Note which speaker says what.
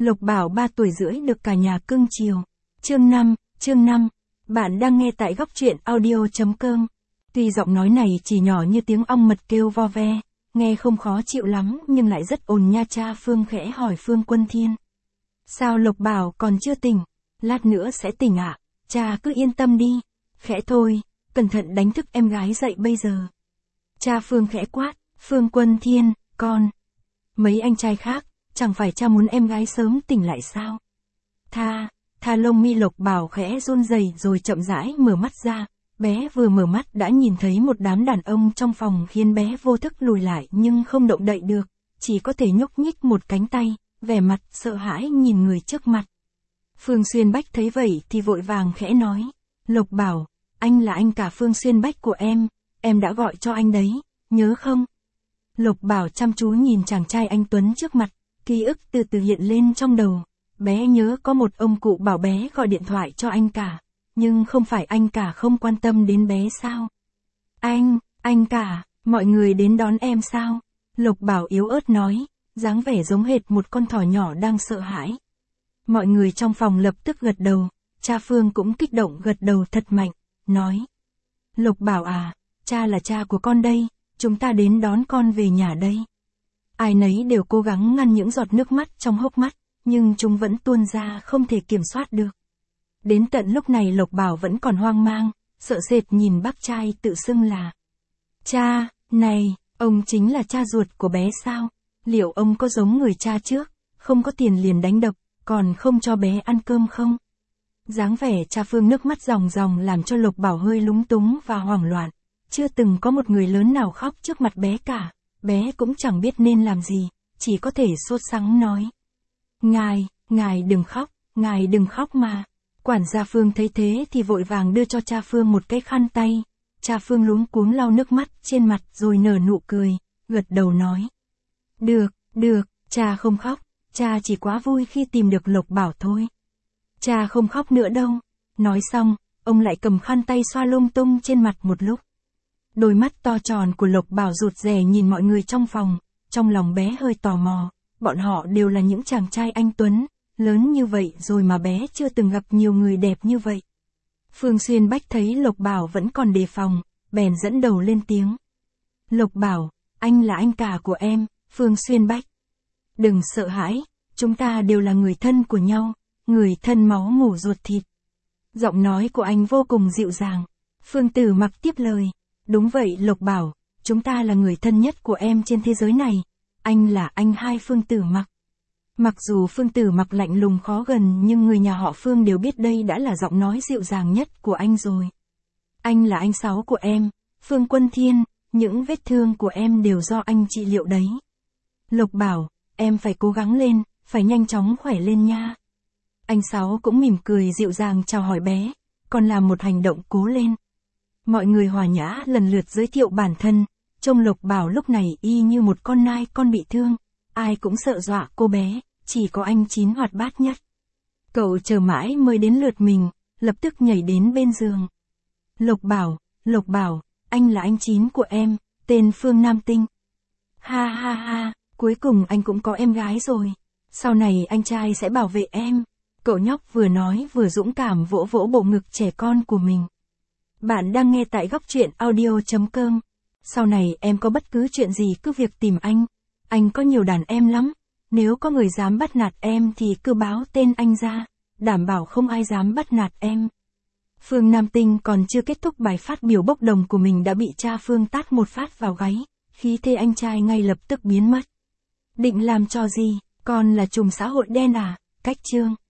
Speaker 1: Lộc Bảo 3 tuổi rưỡi được cả nhà cưng chiều. Chương 5, bạn đang nghe tại góc truyện audio.com. Tuy giọng nói này chỉ nhỏ như tiếng ong mật kêu vo ve, nghe không khó chịu lắm nhưng lại rất ồn nha. Cha Phương khẽ hỏi Phương Quân Thiên. Sao Lộc Bảo còn chưa tỉnh? Lát nữa sẽ tỉnh ạ. Cha cứ yên tâm đi. Khẽ thôi, cẩn thận đánh thức em gái dậy bây giờ. Cha Phương khẽ quát, Phương Quân Thiên, con. Mấy anh trai khác, chẳng phải cha muốn em gái sớm tỉnh lại sao? Tha lông mi Lộc Bảo khẽ run rẩy rồi chậm rãi mở mắt ra. Bé vừa mở mắt đã nhìn thấy một đám đàn ông trong phòng khiến bé vô thức lùi lại nhưng không động đậy được, chỉ có thể nhúc nhích một cánh tay, vẻ mặt sợ hãi nhìn người trước mặt. Phương Xuyên Bách thấy vậy thì vội vàng khẽ nói, Lộc Bảo, anh là anh cả Phương Xuyên Bách của em đã gọi cho anh đấy, nhớ không? Lộc Bảo chăm chú nhìn chàng trai anh tuấn trước mặt, ký ức từ từ hiện lên trong đầu. Bé nhớ có một ông cụ bảo bé gọi điện thoại cho anh cả, nhưng không phải anh cả không quan tâm đến bé sao? Anh cả, mọi người đến đón em sao? Lộc Bảo yếu ớt nói, dáng vẻ giống hệt một con thỏ nhỏ đang sợ hãi. Mọi người trong phòng lập tức gật đầu, cha Phương cũng kích động gật đầu thật mạnh, nói. Lộc Bảo à, cha là cha của con đây, chúng ta đến đón con về nhà đây. Ai nấy đều cố gắng ngăn những giọt nước mắt trong hốc mắt, nhưng chúng vẫn tuôn ra không thể kiểm soát được. Đến tận lúc này Lộc Bảo vẫn còn hoang mang, sợ sệt nhìn bác trai tự xưng là. Cha, này, ông chính là cha ruột của bé sao? Liệu ông có giống người cha trước, không có tiền liền đánh đập, còn không cho bé ăn cơm không? Dáng vẻ cha Phương nước mắt ròng ròng làm cho Lộc Bảo hơi lúng túng và hoảng loạn. Chưa từng có một người lớn nào khóc trước mặt bé cả, bé cũng chẳng biết nên làm gì, chỉ có thể sốt sắng nói. Ngài đừng khóc mà. Quản gia Phương thấy thế thì vội vàng đưa cho cha Phương một cái khăn tay. Cha Phương luống cuống lau nước mắt trên mặt rồi nở nụ cười, gật đầu nói. Được, cha không khóc, cha chỉ quá vui khi tìm được Lộc Bảo thôi. Cha không khóc nữa đâu. Nói xong, ông lại cầm khăn tay xoa lung tung trên mặt một lúc. Đôi mắt to tròn của Lộc Bảo rụt rè nhìn mọi người trong phòng, trong lòng bé hơi tò mò, bọn họ đều là những chàng trai anh tuấn, lớn như vậy rồi mà bé chưa từng gặp nhiều người đẹp như vậy. Phương Xuyên Bách thấy Lộc Bảo vẫn còn đề phòng, bèn dẫn đầu lên tiếng. Lộc Bảo, anh là anh cả của em, Phương Xuyên Bách. Đừng sợ hãi, chúng ta đều là người thân của nhau, người thân máu mủ ruột thịt. Giọng nói của anh vô cùng dịu dàng. Phương Tử Mặc tiếp lời. Đúng vậy Lộc Bảo, chúng ta là người thân nhất của em trên thế giới này. Anh là anh hai Phương Tử Mặc. Mặc dù Phương Tử Mặc lạnh lùng khó gần nhưng người nhà họ Phương đều biết đây đã là giọng nói dịu dàng nhất của anh rồi. Anh là anh sáu của em, Phương Quân Thiên, những vết thương của em đều do anh trị liệu đấy. Lộc Bảo, em phải cố gắng lên, phải nhanh chóng khỏe lên nha. Anh Sáu cũng mỉm cười dịu dàng chào hỏi bé, còn làm một hành động cố lên. Mọi người hòa nhã lần lượt giới thiệu bản thân, trông Lộc Bảo lúc này y như một con nai con bị thương, ai cũng sợ dọa cô bé, chỉ có anh Chín hoạt bát nhất. Cậu chờ mãi mới đến lượt mình, lập tức nhảy đến bên giường. Lộc Bảo, anh là anh Chín của em, tên Phương Nam Tinh. Ha, cuối cùng anh cũng có em gái rồi, sau này anh trai sẽ bảo vệ em. Cậu nhóc vừa nói vừa dũng cảm vỗ vỗ bộ ngực trẻ con của mình. Bạn đang nghe tại góc truyện audio.com. Sau này em có bất cứ chuyện gì cứ việc tìm anh có nhiều đàn em lắm. Nếu có người dám bắt nạt em thì cứ báo tên anh ra, đảm bảo không ai dám bắt nạt em. Phương Nam Tinh còn chưa kết thúc bài phát biểu bốc đồng của mình đã bị cha Phương tát một phát vào gáy, khí thế anh trai ngay lập tức biến mất. Định làm trò gì, con là trùm xã hội đen à? Cách chương.